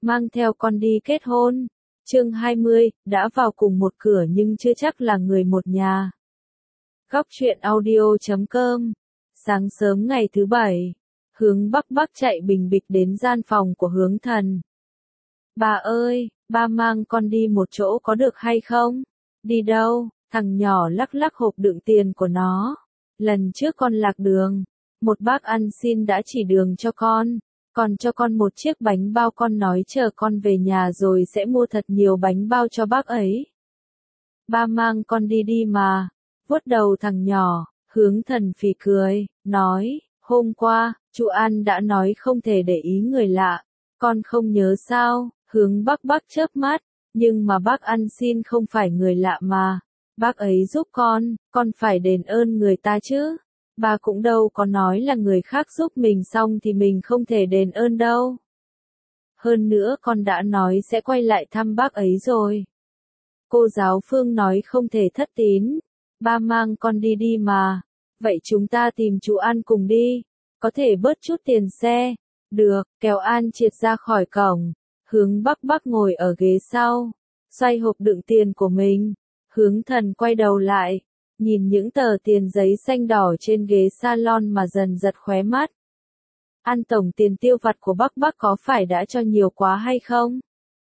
mang theo con đi kết hôn. Chương 20, đã vào cùng một cửa nhưng chưa chắc là người một nhà. Góc truyện audio.com. Sáng sớm ngày thứ Bảy, Hướng Bắc chạy bình bịch đến gian phòng của Hướng Thần. Bà ơi, ba mang con đi một chỗ có được hay không? Đi đâu? Thằng nhỏ lắc lắc hộp đựng tiền của nó. Lần trước con lạc đường, một bác ăn xin đã chỉ đường cho con, còn cho con một chiếc bánh bao, con nói chờ con về nhà rồi sẽ mua thật nhiều bánh bao cho bác ấy. Ba mang con đi đi mà. Vuốt đầu thằng nhỏ, Hướng Thần phì cười, nói, hôm qua, chú An đã nói không thể để ý người lạ, con không nhớ sao? Hướng Bắc chớp mắt, nhưng mà bác ăn xin không phải người lạ mà, bác ấy giúp con phải đền ơn người ta chứ. Bà cũng đâu có nói là người khác giúp mình xong thì mình không thể đền ơn đâu. Hơn nữa con đã nói sẽ quay lại thăm bác ấy rồi. Cô giáo Phương nói không thể thất tín, ba mang con đi đi mà. Vậy chúng ta tìm chú An cùng đi, có thể bớt chút tiền xe. Được, kéo An Triệt ra khỏi cổng. Hướng Bắc ngồi ở ghế sau, xoay hộp đựng tiền của mình. Hướng Thần quay đầu lại, nhìn những tờ tiền giấy xanh đỏ trên ghế salon mà dần giật khóe mắt. An tổng tiền tiêu vặt của Bắc có phải đã cho nhiều quá hay không?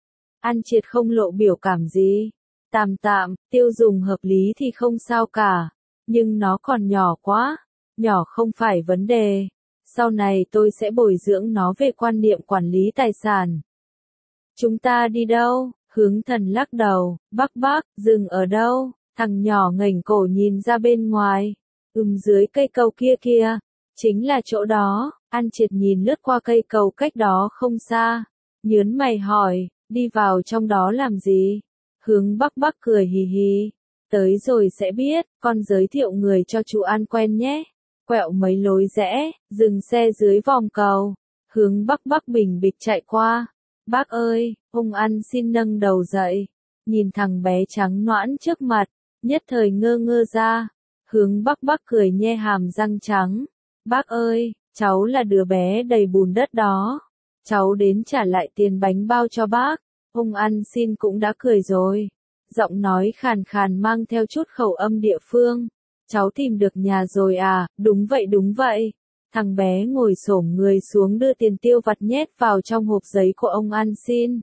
An Triệt không lộ biểu cảm gì. Tạm, tiêu dùng hợp lý thì không sao cả, nhưng nó còn nhỏ quá. Nhỏ không phải vấn đề. Sau này tôi sẽ bồi dưỡng nó về quan niệm quản lý tài sản. Chúng ta đi đâu? Hướng Thần lắc đầu. Bắc, dừng ở đâu? Thằng nhỏ ngẩng cổ nhìn ra bên ngoài. Dưới cây cầu kia. Chính là chỗ đó. An Triệt nhìn lướt qua cây cầu cách đó không xa. Nhớn mày hỏi, đi vào trong đó làm gì? Hướng Bắc cười hì hì. Tới rồi sẽ biết, con giới thiệu người cho chú An quen nhé. Quẹo mấy lối rẽ, dừng xe dưới vòng cầu. Hướng Bắc bình bịch chạy qua. Bác ơi, ông ăn xin nâng đầu dậy. Nhìn thằng bé trắng nõn trước mặt, nhất thời ngơ ra. Hướng Bắc cười nhe hàm răng trắng. Bác ơi, cháu là đứa bé đầy bùn đất đó. Cháu đến trả lại tiền bánh bao cho bác. Ông ăn xin cũng đã cười rồi. Giọng nói khàn khàn mang theo chút khẩu âm địa phương. Cháu tìm được nhà rồi à? Đúng vậy. Thằng bé ngồi xổm người xuống đưa tiền tiêu vặt nhét vào trong hộp giấy của ông ăn xin.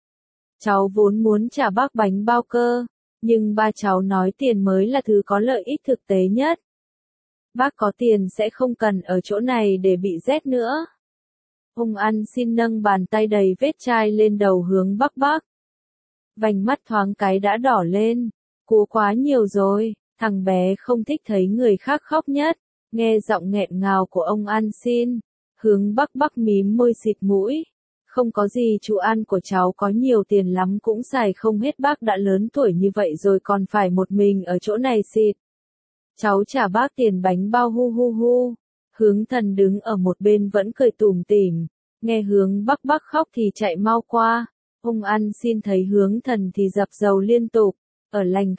Cháu vốn muốn trả bác bánh bao cơ, nhưng ba cháu nói tiền mới là thứ có lợi ích thực tế nhất. Bác có tiền sẽ không cần ở chỗ này để bị rét nữa. Ông ăn xin nâng bàn tay đầy vết chai lên đầu Hướng Bắc. Vành mắt thoáng cái đã đỏ lên. Cú quá nhiều rồi, thằng bé không thích thấy người khác khóc nhất. Nghe giọng nghẹn ngào của ông ăn xin, Hướng Bắc mím môi xịt mũi. Không có gì, chú An của cháu có nhiều tiền lắm cũng xài không hết, bác đã lớn tuổi như vậy rồi còn phải một mình ở chỗ này xịt. Cháu trả bác tiền bánh bao hu. Hướng Thần đứng ở một bên vẫn cười tủm tỉm, nghe Hướng Bắc khóc thì chạy mau qua. Ông ăn xin thấy Hướng Thần thì dập dầu liên tục. Ở lành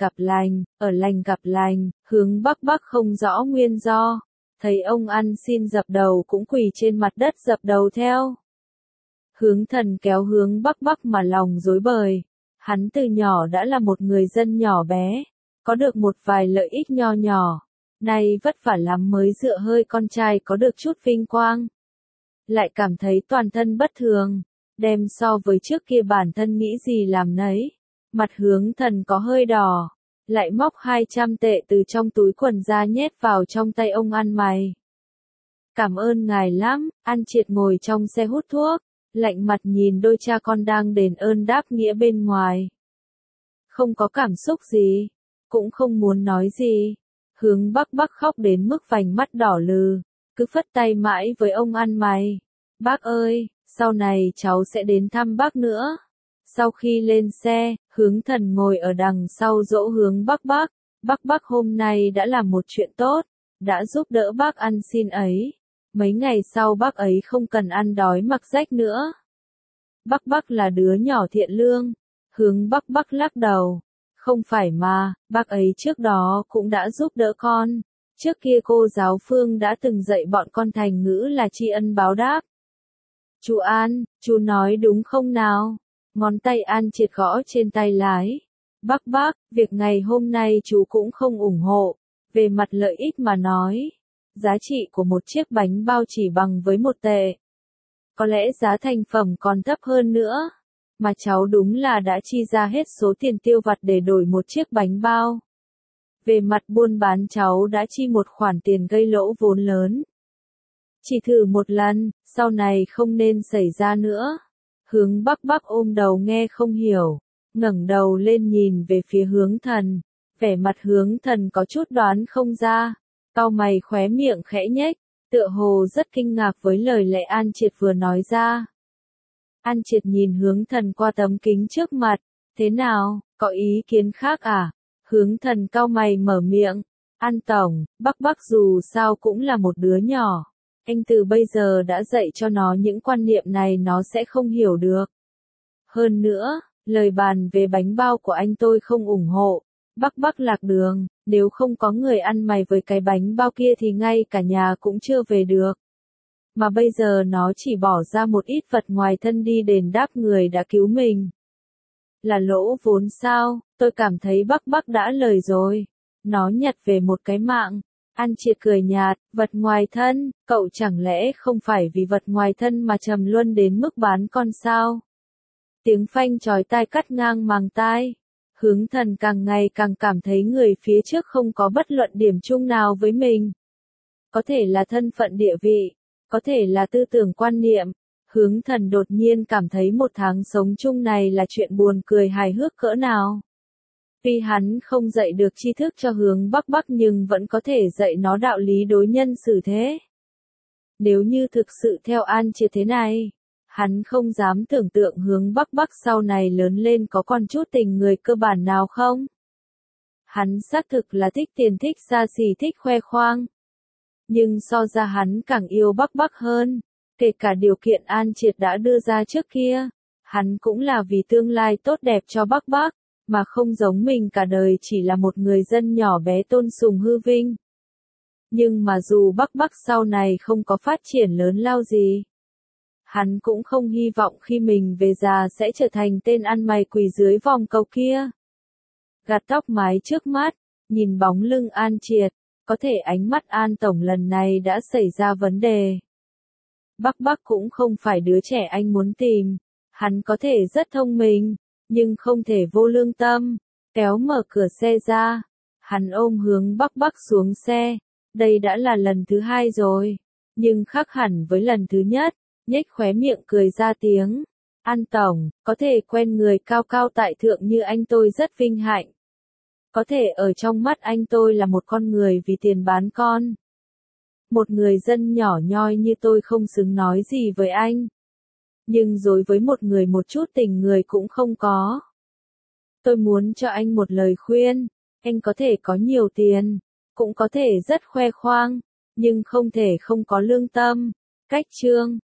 gặp lành, Hướng Bắc không rõ nguyên do. Thấy ông ăn xin dập đầu cũng quỳ trên mặt đất dập đầu theo. Hướng Thần kéo Hướng Bắc mà lòng rối bời. Hắn từ nhỏ đã là một người dân nhỏ bé, có được một vài lợi ích nho nhỏ. Nay vất vả lắm mới dựa hơi con trai có được chút vinh quang. Lại cảm thấy toàn thân bất thường, đem so với trước kia bản thân nghĩ gì làm nấy. Mặt Hướng Thần có hơi đỏ, lại móc 200 tệ từ trong túi quần ra nhét vào trong tay ông ăn mày. Cảm ơn ngài lắm. An Triệt ngồi trong xe hút thuốc, lạnh mặt nhìn đôi cha con đang đền ơn đáp nghĩa bên ngoài. Không có cảm xúc gì, cũng không muốn nói gì. Hướng Bắc khóc đến mức vành mắt đỏ lừ, cứ phất tay mãi với ông ăn mày. Bác ơi, sau này cháu sẽ đến thăm bác nữa. Sau khi lên xe, Hướng Thần ngồi ở đằng sau dỗ Hướng Bắc. Bắc hôm nay đã làm một chuyện tốt, đã giúp đỡ bác ăn xin ấy. Mấy ngày sau bác ấy không cần ăn đói mặc rách nữa. Bắc là đứa nhỏ thiện lương. Hướng Bắc lắc đầu. Không phải mà, bác ấy trước đó cũng đã giúp đỡ con. Trước kia cô giáo Phương đã từng dạy bọn con thành ngữ là tri ân báo đáp. Chú An, chú nói đúng không nào? Ngón tay An Triệt gõ trên tay lái. Bác, việc ngày hôm nay chú cũng không ủng hộ. Về mặt lợi ích mà nói, giá trị của một chiếc bánh bao chỉ bằng với 1 tệ. Có lẽ giá thành phẩm còn thấp hơn nữa. Mà cháu đúng là đã chi ra hết số tiền tiêu vặt để đổi một chiếc bánh bao. Về mặt buôn bán cháu đã chi một khoản tiền gây lỗ vốn lớn. Chỉ thử một lần, sau này không nên xảy ra nữa. Hướng Bắc ôm đầu nghe không hiểu, ngẩng đầu lên nhìn về phía Hướng Thần. Vẻ mặt Hướng Thần có chút đoán không ra, cau mày khóe miệng khẽ nhếch, tựa hồ rất kinh ngạc với lời lẽ An Triệt vừa nói ra. An Triệt nhìn Hướng Thần qua tấm kính trước mặt, thế nào, có ý kiến khác à? Hướng Thần cau mày mở miệng, An Tổng, Bắc dù sao cũng là một đứa nhỏ. Anh từ bây giờ đã dạy cho nó những quan niệm này nó sẽ không hiểu được. Hơn nữa, lời bàn về bánh bao của anh tôi không ủng hộ. Bắc lạc đường, nếu không có người ăn mày với cái bánh bao kia thì ngay cả nhà cũng chưa về được. Mà bây giờ nó chỉ bỏ ra một ít vật ngoài thân đi đền đáp người đã cứu mình. Là lỗ vốn sao, tôi cảm thấy Bắc đã lời rồi. Nó nhặt về một cái mạng. An Triệt cười nhạt, vật ngoài thân, cậu chẳng lẽ không phải vì vật ngoài thân mà trầm luân đến mức bán con sao? Tiếng phanh chói tai cắt ngang màng tai. Hướng Thần càng ngày càng cảm thấy người phía trước không có bất luận điểm chung nào với mình. Có thể là thân phận địa vị, có thể là tư tưởng quan niệm. Hướng Thần đột nhiên cảm thấy một tháng sống chung này là chuyện buồn cười hài hước cỡ nào. Tuy hắn không dạy được tri thức cho Hướng Bắc nhưng vẫn có thể dạy nó đạo lý đối nhân xử thế. Nếu như thực sự theo An Triệt thế này, hắn không dám tưởng tượng Hướng Bắc sau này lớn lên có còn chút tình người cơ bản nào không. Hắn xác thực là thích tiền thích xa xỉ thích khoe khoang. Nhưng so ra hắn càng yêu Bắc hơn, kể cả điều kiện An Triệt đã đưa ra trước kia. Hắn cũng là vì tương lai tốt đẹp cho Bắc, mà không giống mình cả đời chỉ là một người dân nhỏ bé tôn sùng hư vinh. Nhưng mà dù Bắc sau này không có phát triển lớn lao gì, hắn cũng không hy vọng khi mình về già sẽ trở thành tên ăn mày quỳ dưới vòng cầu kia. Gạt tóc mái trước mắt, nhìn bóng lưng An Triệt, có thể ánh mắt An Tổng lần này đã xảy ra vấn đề. Bắc cũng không phải đứa trẻ anh muốn tìm, hắn có thể rất thông minh, nhưng không thể vô lương tâm. Kéo mở cửa xe ra, hắn ôm Hướng Bắc xuống xe. Đây đã là lần thứ 2 rồi, nhưng khác hẳn với lần thứ nhất, nhếch khóe miệng cười ra tiếng. An Tổng, có thể quen người cao cao tại thượng như anh tôi rất vinh hạnh. Có thể ở trong mắt anh tôi là một con người vì tiền bán con. Một người dân nhỏ nhoi như tôi không xứng nói gì với anh. Nhưng đối với một người một chút tình người cũng không có. Tôi muốn cho anh một lời khuyên, anh có thể có nhiều tiền, cũng có thể rất khoe khoang, nhưng không thể không có lương tâm. Cách chương